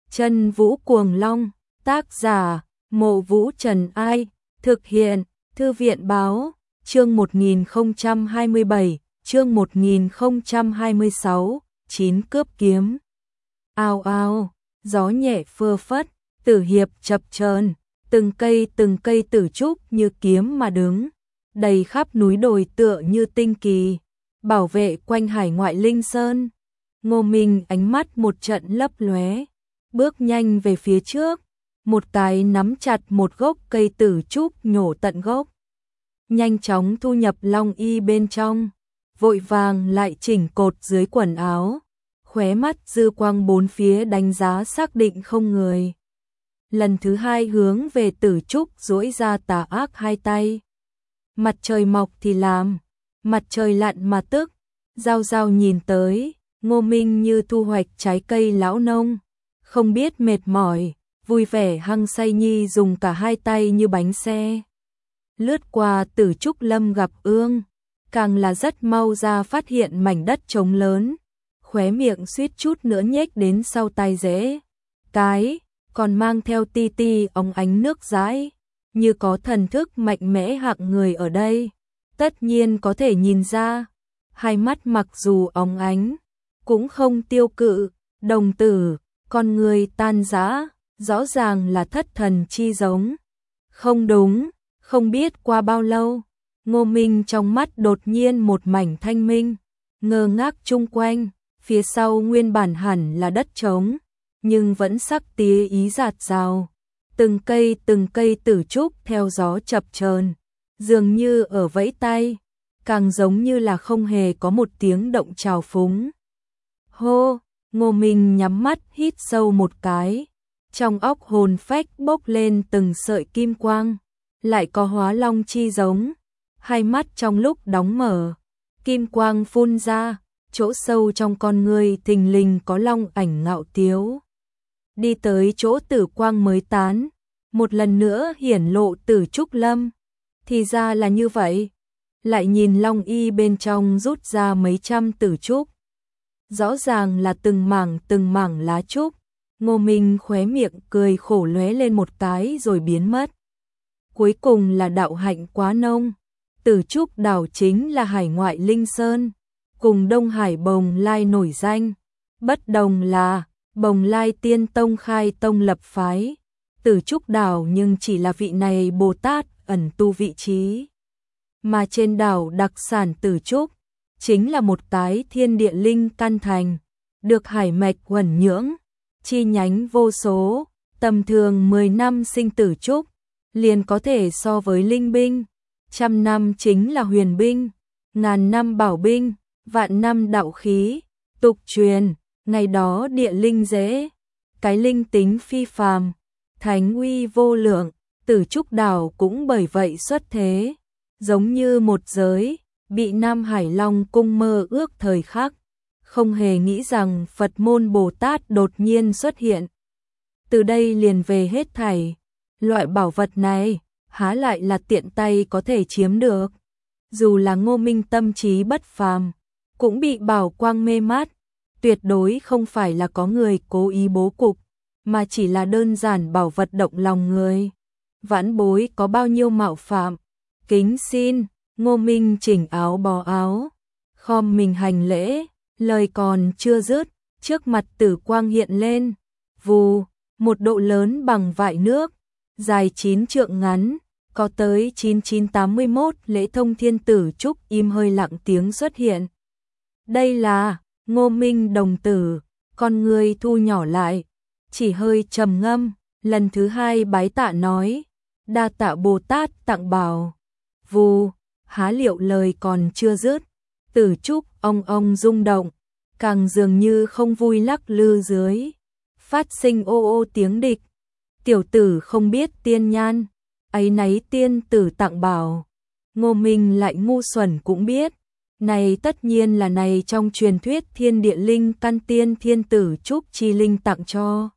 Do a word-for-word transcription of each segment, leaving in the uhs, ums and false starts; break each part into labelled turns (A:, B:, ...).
A: Chân Vũ Cuồng Long, tác giả, Mộ Vũ Trần Ai, thực hiện, Thư viện Báo, chương một nghìn không trăm hai mươi bảy, chương một nghìn không trăm hai mươi sáu, chín cướp kiếm. Ao ao, gió nhẹ phơ phất, tử hiệp chập chờn, từng cây từng cây tử trúc như kiếm mà đứng, đầy khắp núi đồi tựa như tinh kỳ, bảo vệ quanh hải ngoại linh sơn. Ngô Minh ánh mắt một trận lấp lóe, bước nhanh về phía trước, một cái nắm chặt một gốc cây tử trúc nhổ tận gốc. Nhanh chóng thu nhập long y bên trong, vội vàng lại chỉnh cột dưới quần áo, khóe mắt dư quang bốn phía đánh giá xác định không người. Lần thứ hai hướng về tử trúc duỗi ra tà ác hai tay. Mặt trời mọc thì làm, mặt trời lặn mà tức, giao giao nhìn tới, Ngô Minh như thu hoạch trái cây lão nông, không biết mệt mỏi, vui vẻ hăng say nhi dùng cả hai tay như bánh xe. Lướt qua tử trúc lâm gặp ương, càng là rất mau ra phát hiện mảnh đất trống lớn, khóe miệng suýt chút nữa nhếch đến sau tai rễ. Cái, còn mang theo ti ti óng ánh nước dãi, như có thần thức mạnh mẽ hạng người ở đây, tất nhiên có thể nhìn ra. Hai mắt mặc dù óng ánh, cũng không tiêu cự, đồng tử, con người tan rã, rõ ràng là thất thần chi giống. Không đúng, không biết qua bao lâu, Ngô Minh trong mắt đột nhiên một mảnh thanh minh, ngơ ngác chung quanh, phía sau nguyên bản hẳn là đất trống, nhưng vẫn sắc tía ý rạt rào. Từng cây từng cây tử trúc theo gió chập chờn, dường như ở vẫy tay, càng giống như là không hề có một tiếng động trào phúng. Hô, Ngô Minh nhắm mắt hít sâu một cái, trong óc hồn phách bốc lên từng sợi kim quang, lại có hóa long chi giống, hai mắt trong lúc đóng mở, kim quang phun ra, chỗ sâu trong con người thình lình có long ảnh ngạo tiếu. Đi tới chỗ tử quang mới tán, một lần nữa hiển lộ tử trúc lâm, thì ra là như vậy. Lại nhìn long y bên trong rút ra mấy trăm tử trúc, rõ ràng là từng mảng từng mảng lá trúc. Ngô Minh khóe miệng cười khổ lóe lên một cái rồi biến mất. Cuối cùng là đạo hạnh quá nông, tử trúc đảo chính là hải ngoại linh sơn, cùng Đông Hải Bồng Lai nổi danh. Bất đồng là Bồng Lai Tiên Tông khai tông lập phái, tử trúc đảo nhưng chỉ là vị này Bồ Tát ẩn tu vị trí. Mà trên đảo đặc sản tử trúc, chính là một cái thiên địa linh căn thành, được hải mạch huẩn nhưỡng, chi nhánh vô số, tầm thường mười năm sinh tử trúc, liền có thể so với linh binh, trăm năm chính là huyền binh, ngàn năm bảo binh, vạn năm đạo khí. Tục truyền, ngày đó địa linh dễ, cái linh tính phi phàm, thánh uy vô lượng, tử trúc đảo cũng bởi vậy xuất thế, giống như một giới, bị Nam Hải Long cung mơ ước thời khắc, không hề nghĩ rằng Phật môn Bồ Tát đột nhiên xuất hiện. Từ đây liền về hết thảy, loại bảo vật này, há lại là tiện tay có thể chiếm được. Dù là Ngô Minh tâm trí bất phàm, cũng bị bảo quang mê mắt, tuyệt đối không phải là có người cố ý bố cục, mà chỉ là đơn giản bảo vật động lòng người. Vãn bối có bao nhiêu mạo phạm, kính xin. Ngô Minh chỉnh áo bó áo, khom mình hành lễ, lời còn chưa dứt, trước mặt tử quang hiện lên, vù, một độ lớn bằng vại nước, dài chín trượng ngắn, có tới chín nghìn chín trăm tám mươi mốt lễ thông thiên tử trúc im hơi lặng tiếng xuất hiện. Đây là Ngô Minh đồng tử, con người thu nhỏ lại, chỉ hơi trầm ngâm, lần thứ hai bái tạ nói, đa tạ Bồ Tát tặng bảo. Vù, há liệu lời còn chưa dứt, tử trúc ong ong rung động, càng dường như không vui lắc lư dưới, phát sinh ô ô tiếng địch. Tiểu tử không biết tiên nhan, ấy nấy tiên tử tặng bảo. Ngô Minh lại ngu xuẩn cũng biết, này tất nhiên là này trong truyền thuyết thiên địa linh căn tiên thiên tử trúc chi linh tặng cho.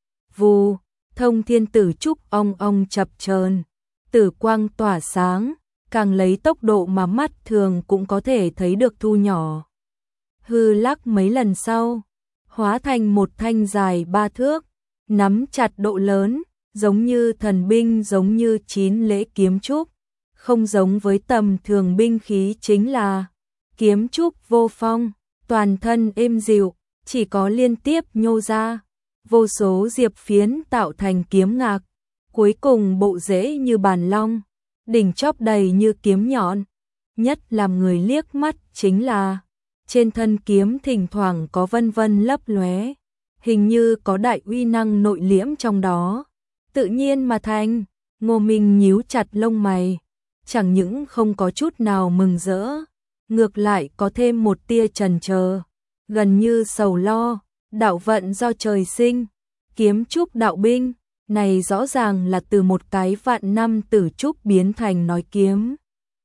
A: Vù, thông thiên tử trúc ong ong chập chờn, tử quang tỏa sáng, càng lấy tốc độ mà mắt thường cũng có thể thấy được thu nhỏ. Hư lắc mấy lần sau, hóa thành một thanh dài ba thước, nắm chặt độ lớn, giống như thần binh, giống như chín lễ kiếm trúc, không giống với tầm thường binh khí, chính là kiếm trúc vô phong, toàn thân êm dịu, chỉ có liên tiếp nhô ra vô số diệp phiến tạo thành kiếm ngạc, cuối cùng bộ rễ như bàn long, đỉnh chóp đầy như kiếm nhọn. Nhất làm người liếc mắt chính là trên thân kiếm thỉnh thoảng có vân vân lấp lóe, hình như có đại uy năng nội liễm trong đó, tự nhiên mà thành. Ngô Minh nhíu chặt lông mày, chẳng những không có chút nào mừng rỡ, ngược lại có thêm một tia chần chờ, gần như sầu lo. Đạo vận do trời sinh, kiếm trúc đạo binh, này rõ ràng là từ một cái vạn năm tử trúc biến thành nói kiếm.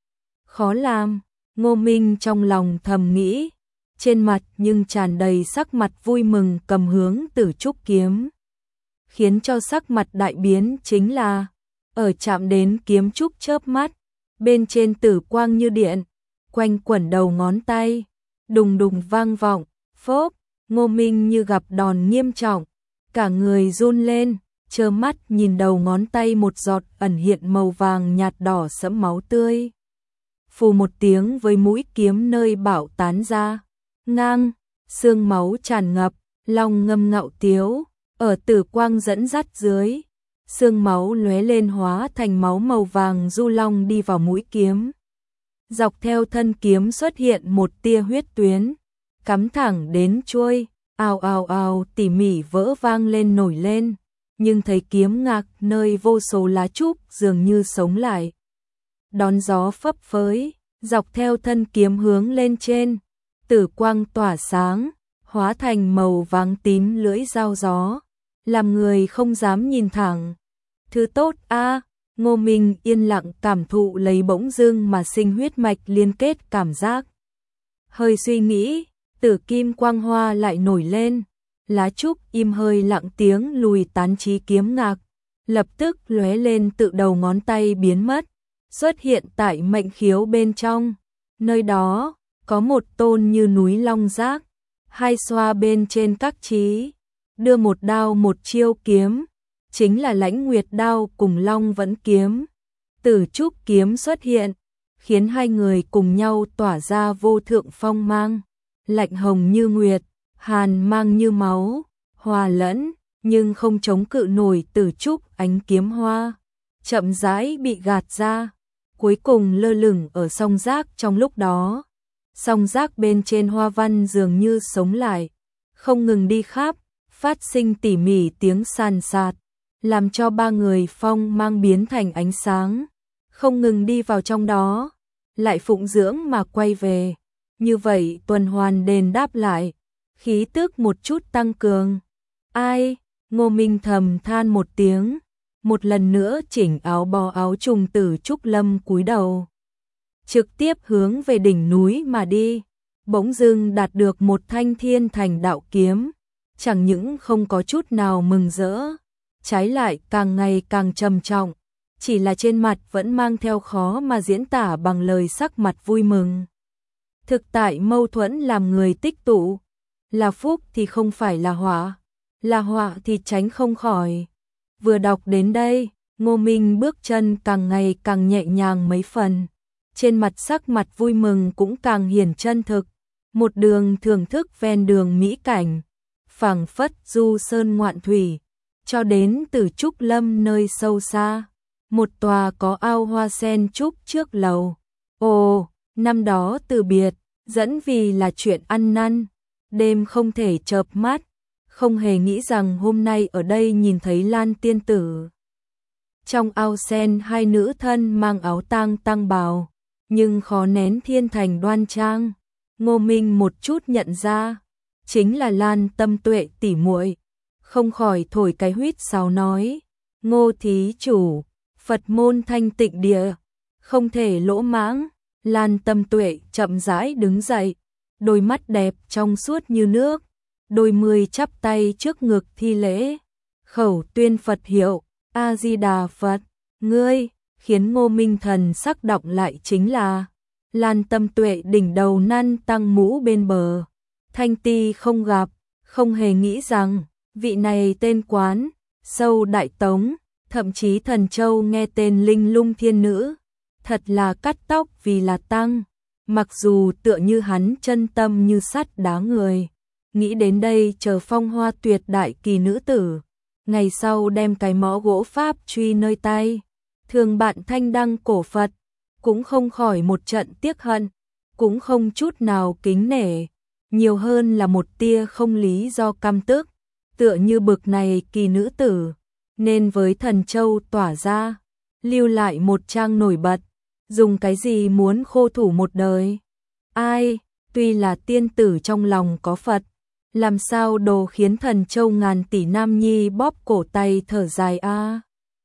A: Khó làm, Ngô Minh trong lòng thầm nghĩ, trên mặt nhưng tràn đầy sắc mặt vui mừng, cầm hướng tử trúc kiếm. Khiến cho sắc mặt đại biến chính là, ở chạm đến kiếm trúc chớp mắt, bên trên tử quang như điện, quanh quẩn đầu ngón tay, đùng đùng vang vọng, phốp. Ngô Minh như gặp đòn nghiêm trọng, cả người run lên, trơ mắt nhìn đầu ngón tay một giọt ẩn hiện màu vàng nhạt đỏ sẫm máu tươi. Phù một tiếng với mũi kiếm nơi bảo tán ra, ngang, xương máu tràn ngập, long ngâm ngạo tiếu, ở tử quang dẫn dắt dưới, xương máu lóe lên hóa thành máu màu vàng du long đi vào mũi kiếm. Dọc theo thân kiếm xuất hiện một tia huyết tuyến, cắm thẳng đến chuôi, ào ào ào tỉ mỉ vỡ vang lên nổi lên, nhưng thấy kiếm ngạc nơi vô số lá trúc dường như sống lại. Đón gió phấp phới, dọc theo thân kiếm hướng lên trên, tử quang tỏa sáng, hóa thành màu vàng tím lưỡi dao gió, làm người không dám nhìn thẳng. Thứ tốt a, Ngô Minh yên lặng cảm thụ lấy bỗng dưng mà sinh huyết mạch liên kết cảm giác. Hơi suy nghĩ, tử kim quang hoa lại nổi lên, lá trúc im hơi lặng tiếng lùi tán chí kiếm ngạc, lập tức lóe lên tự đầu ngón tay biến mất, xuất hiện tại mệnh khiếu bên trong. Nơi đó có một tôn như núi long giác, hai xoa bên trên các chí, đưa một đao một chiêu kiếm, chính là Lãnh Nguyệt đao cùng Long Vẫn kiếm. Tử trúc kiếm xuất hiện, khiến hai người cùng nhau tỏa ra vô thượng phong mang, lạnh hồng như nguyệt, hàn mang như máu, hòa lẫn, nhưng không chống cự nổi tử trúc ánh kiếm hoa, chậm rãi bị gạt ra, cuối cùng lơ lửng ở song giác. Trong lúc đó, song giác bên trên hoa văn dường như sống lại, không ngừng đi khắp, phát sinh tỉ mỉ tiếng sàn sạt, làm cho ba người phong mang biến thành ánh sáng, không ngừng đi vào trong đó, lại phụng dưỡng mà quay về. Như vậy tuần hoàn đền đáp lại, khí tức một chút tăng cường. Ai? Ngô Minh thầm than một tiếng, một lần nữa chỉnh áo bó áo trùng tử trúc lâm cúi đầu, trực tiếp hướng về đỉnh núi mà đi. Bỗng dưng đạt được một thanh thiên thành đạo kiếm, chẳng những không có chút nào mừng rỡ, trái lại càng ngày càng trầm trọng, chỉ là trên mặt vẫn mang theo khó mà diễn tả bằng lời sắc mặt vui mừng. Thực tại mâu thuẫn làm người tích tụ, là phúc thì không phải là họa, là họa thì tránh không khỏi. Vừa đọc đến đây, Ngô Minh bước chân càng ngày càng nhẹ nhàng mấy phần, trên mặt sắc mặt vui mừng cũng càng hiển chân thực, một đường thưởng thức ven đường mỹ cảnh, phảng phất du sơn ngoạn thủy, cho đến từ trúc lâm nơi sâu xa, một tòa có ao hoa sen trúc trước lầu. Ồ, năm đó từ biệt, dẫn vì là chuyện ăn năn, đêm không thể chợp mắt, không hề nghĩ rằng hôm nay ở đây nhìn thấy Lan tiên tử. Trong ao sen hai nữ thân mang áo tang tăng bào, nhưng khó nén thiên thành đoan trang. Ngô Minh một chút nhận ra, chính là Lan Tâm Tuệ tỷ muội, không khỏi thổi cái huýt sáo nói: "Ngô thí chủ, Phật môn thanh tịnh địa, không thể lỗ mãng." Lan Tâm Tuệ chậm rãi đứng dậy, đôi mắt đẹp trong suốt như nước, đôi mươi chắp tay trước ngực thi lễ, khẩu tuyên Phật hiệu: "A Di Đà Phật." Ngươi, khiến Ngô Minh thần sắc động lại chính là Lan Tâm Tuệ đỉnh đầu năn tăng mũ bên bờ, thanh ti không gặp, không hề nghĩ rằng Vị này tên quán, sâu Đại Tống, thậm chí Thần Châu nghe tên Linh Lung Thiên Nữ, thật là cắt tóc vì là tăng, mặc dù tựa như hắn chân tâm như sắt đá người. Nghĩ đến đây chờ phong hoa tuyệt đại kỳ nữ tử, ngày sau đem cái mõ gỗ pháp truy nơi tay, thường bạn thanh đăng cổ Phật, cũng không khỏi một trận tiếc hận, cũng không chút nào kính nể, nhiều hơn là một tia không lý do căm tức, tựa như bực này kỳ nữ tử, nên với Thần Châu tỏa ra, lưu lại một trang nổi bật, dùng cái gì muốn khô thủ một đời. Ai, tuy là tiên tử trong lòng có Phật, làm sao đồ khiến Thần Châu ngàn tỷ nam nhi bóp cổ tay thở dài a.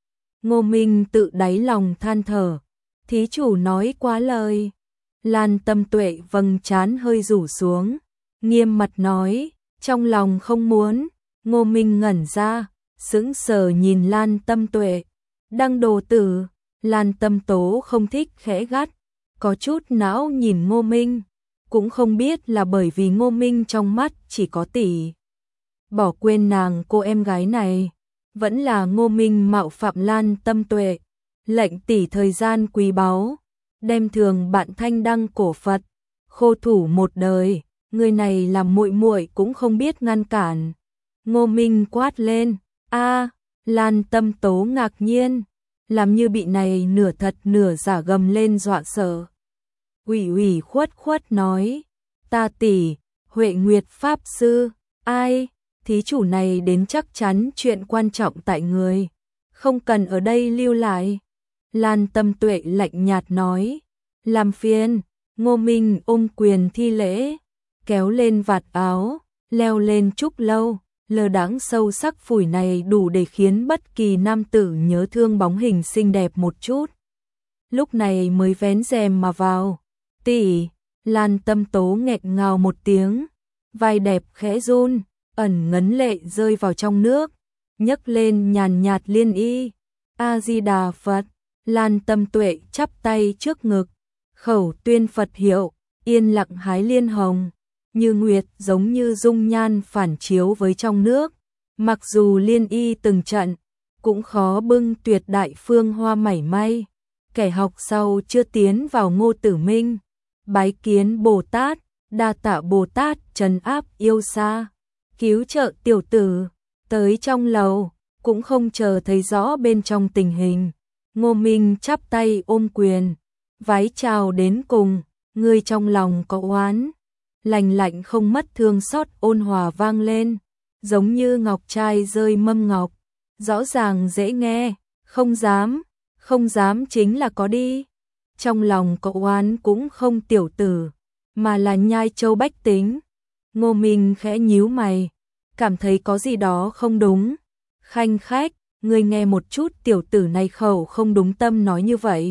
A: Ngô Minh tự đáy lòng than thở, thí chủ nói quá lời. Lan Tâm Tuệ vầng trán hơi rủ xuống, nghiêm mặt nói, trong lòng không muốn. Ngô Minh ngẩn ra, sững sờ nhìn Lan Tâm Tuệ. Đăng đồ tử, Lan Tâm Tố không thích khẽ gắt, có chút não nhìn Ngô Minh, cũng không biết là bởi vì Ngô Minh trong mắt chỉ có tỷ. Bỏ quên nàng cô em gái này, vẫn là Ngô Minh mạo phạm Lan Tâm Tuệ, lệnh tỷ thời gian quý báu, đem thường bạn thanh đăng cổ Phật, khô thủ một đời, người này làm muội muội cũng không biết ngăn cản. Ngô Minh quát lên, a, Lan Tâm Tố ngạc nhiên, làm như bị này nửa thật nửa giả gầm lên dọa sợ. Ủy ủy khuất khuất nói, ta tỷ, Huệ Nguyệt Pháp Sư, ai, thí chủ này đến chắc chắn chuyện quan trọng tại người, không cần ở đây lưu lại. Lan Tâm Tuệ lạnh nhạt nói, làm phiền. Ngô Minh ôm quyền thi lễ, kéo lên vạt áo, leo lên trúc lâu, lơ đãng sâu sắc phủi này đủ để khiến bất kỳ nam tử nhớ thương bóng hình xinh đẹp một chút. Lúc này mới vén rèm mà vào. Tỷ, Lan Tâm Tố nghẹn ngào một tiếng, vai đẹp khẽ run, ẩn ngấn lệ rơi vào trong nước, nhấc lên nhàn nhạt liên y. A Di Đà Phật. Lan Tâm Tuệ chắp tay trước ngực, khẩu tuyên Phật hiệu, yên lặng hái liên hồng, như nguyệt giống như dung nhan phản chiếu với trong nước. Mặc dù liên y từng trận, cũng khó bưng tuyệt đại phương hoa mảy may. Kẻ học sau chưa tiến vào Ngô Tử Minh, bái kiến Bồ Tát, đa tạ Bồ Tát trấn áp yêu xa, cứu trợ tiểu tử. Tới trong lầu, cũng không chờ thấy rõ bên trong tình hình. Ngô Minh chắp tay ôm quyền, vái chào đến cùng, ngươi trong lòng có oán. Lành lạnh không mất thương xót ôn hòa vang lên, giống như ngọc trai rơi mâm ngọc, rõ ràng dễ nghe, không dám, không dám chính là có đi. Trong lòng có oán cũng không tiểu tử, mà là nhai châu bách tính. Ngô Minh khẽ nhíu mày, cảm thấy có gì đó không đúng. Khanh khách, ngươi nghe một chút, tiểu tử này khẩu không đúng tâm nói như vậy.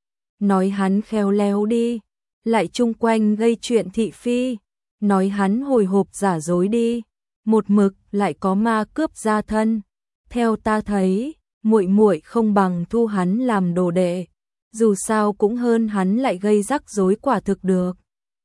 A: Nói hắn khéo léo đi, lại chung quanh gây chuyện thị phi. Nói hắn hồi hộp giả dối đi, một mực lại có ma cướp gia thân. Theo ta thấy, muội muội không bằng thu hắn làm đồ đệ, dù sao cũng hơn hắn lại gây rắc rối quả thực được.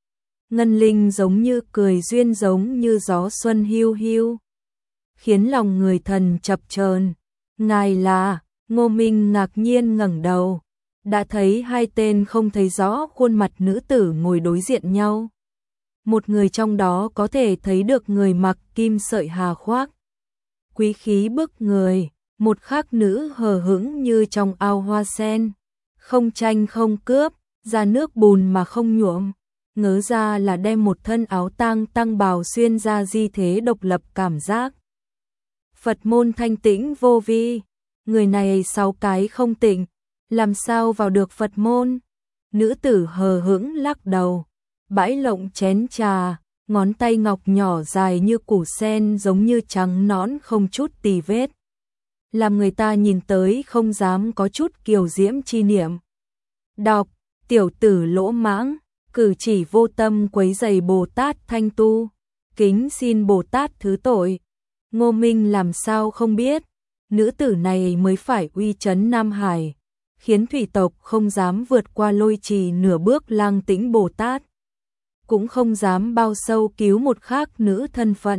A: Ngân Linh giống như cười duyên, giống như gió xuân hiu hiu, khiến lòng người thần chập chờn. Ngài là? Ngô Minh ngạc nhiên ngẩng đầu, đã thấy hai tên không thấy rõ khuôn mặt nữ tử ngồi đối diện nhau. Một người trong đó có thể thấy được người mặc kim sợi hà khoác, quý khí bức người, một khác nữ hờ hững như trong ao hoa sen, không tranh không cướp, ra nước bùn mà không nhuộm, ngớ ra là đem một thân áo tang tăng bào xuyên ra di thế độc lập cảm giác. Phật môn thanh tĩnh vô vi, người này sáu cái không tịnh, làm sao vào được Phật môn? Nữ tử hờ hững lắc đầu, bãi lộng chén trà, ngón tay ngọc nhỏ dài như củ sen giống như trắng nõn không chút tì vết, làm người ta nhìn tới không dám có chút kiều diễm chi niệm. Đọc, tiểu tử lỗ mãng, cử chỉ vô tâm quấy rầy Bồ Tát thanh tu, kính xin Bồ Tát thứ tội. Ngô Minh làm sao không biết, nữ tử này mới phải uy chấn Nam Hải, khiến thủy tộc không dám vượt qua lôi trì nửa bước. Lang Tĩnh Bồ Tát cũng không dám bao sâu cứu một khác nữ thân phận,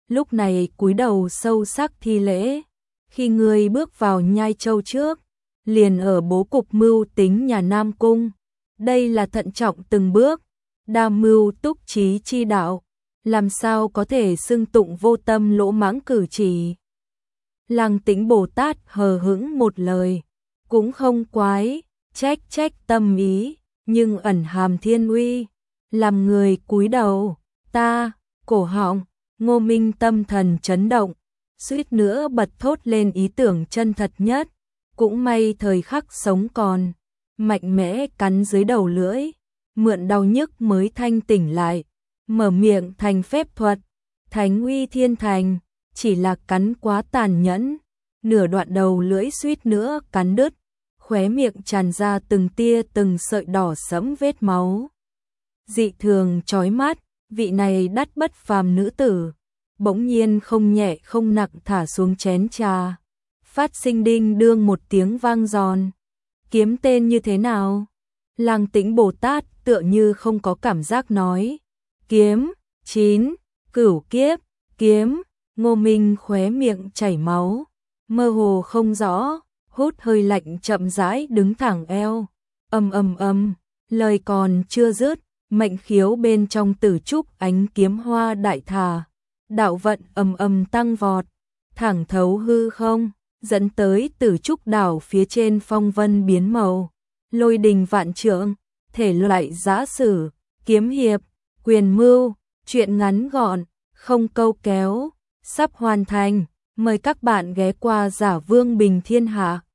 A: lúc này cúi đầu sâu sắc thi lễ. Khi ngươi bước vào Nhai Châu trước, liền ở bố cục mưu tính nhà Nam Cung. Đây là thận trọng từng bước, đa mưu túc trí chi đạo, làm sao có thể xưng tụng vô tâm lỗ mãng cử chỉ. Lăng Tĩnh Bồ Tát hờ hững một lời, cũng không quái, trách trách tâm ý, nhưng ẩn hàm thiên uy, làm người cúi đầu, ta, cổ họng, Ngô Minh tâm thần chấn động, suýt nữa bật thốt lên ý tưởng chân thật nhất, cũng may thời khắc sống còn, mạnh mẽ cắn dưới đầu lưỡi, mượn đau nhức mới thanh tỉnh lại, mở miệng thành phép thuật, thánh uy thiên thành, chỉ là cắn quá tàn nhẫn, nửa đoạn đầu lưỡi suýt nữa cắn đứt, khóe miệng tràn ra từng tia từng sợi đỏ sẫm vết máu. Dị thường chói mắt, vị này đắt bất phàm nữ tử, bỗng nhiên không nhẹ không nặng thả xuống chén trà, phát sinh đinh đương một tiếng vang giòn. Kiếm tên như thế nào? Lăng Tĩnh Bồ Tát tựa như không có cảm giác nói. Kiếm, chín, cửu kiếp, kiếm, Ngô Minh khóe miệng chảy máu, mơ hồ không rõ, hút hơi lạnh chậm rãi đứng thẳng eo. Ầm ầm ầm, lời còn chưa dứt, mệnh khiếu bên trong Tử Trúc ánh kiếm hoa đại thà, đạo vận ầm ầm tăng vọt, thẳng thấu hư không, dẫn tới Tử Trúc đảo phía trên phong vân biến màu, lôi đình vạn trượng, thể loại giã sử, kiếm hiệp, quyền mưu, chuyện ngắn gọn, không câu kéo, sắp hoàn thành, mời các bạn ghé qua Giả Vương Bình Thiên Hạ.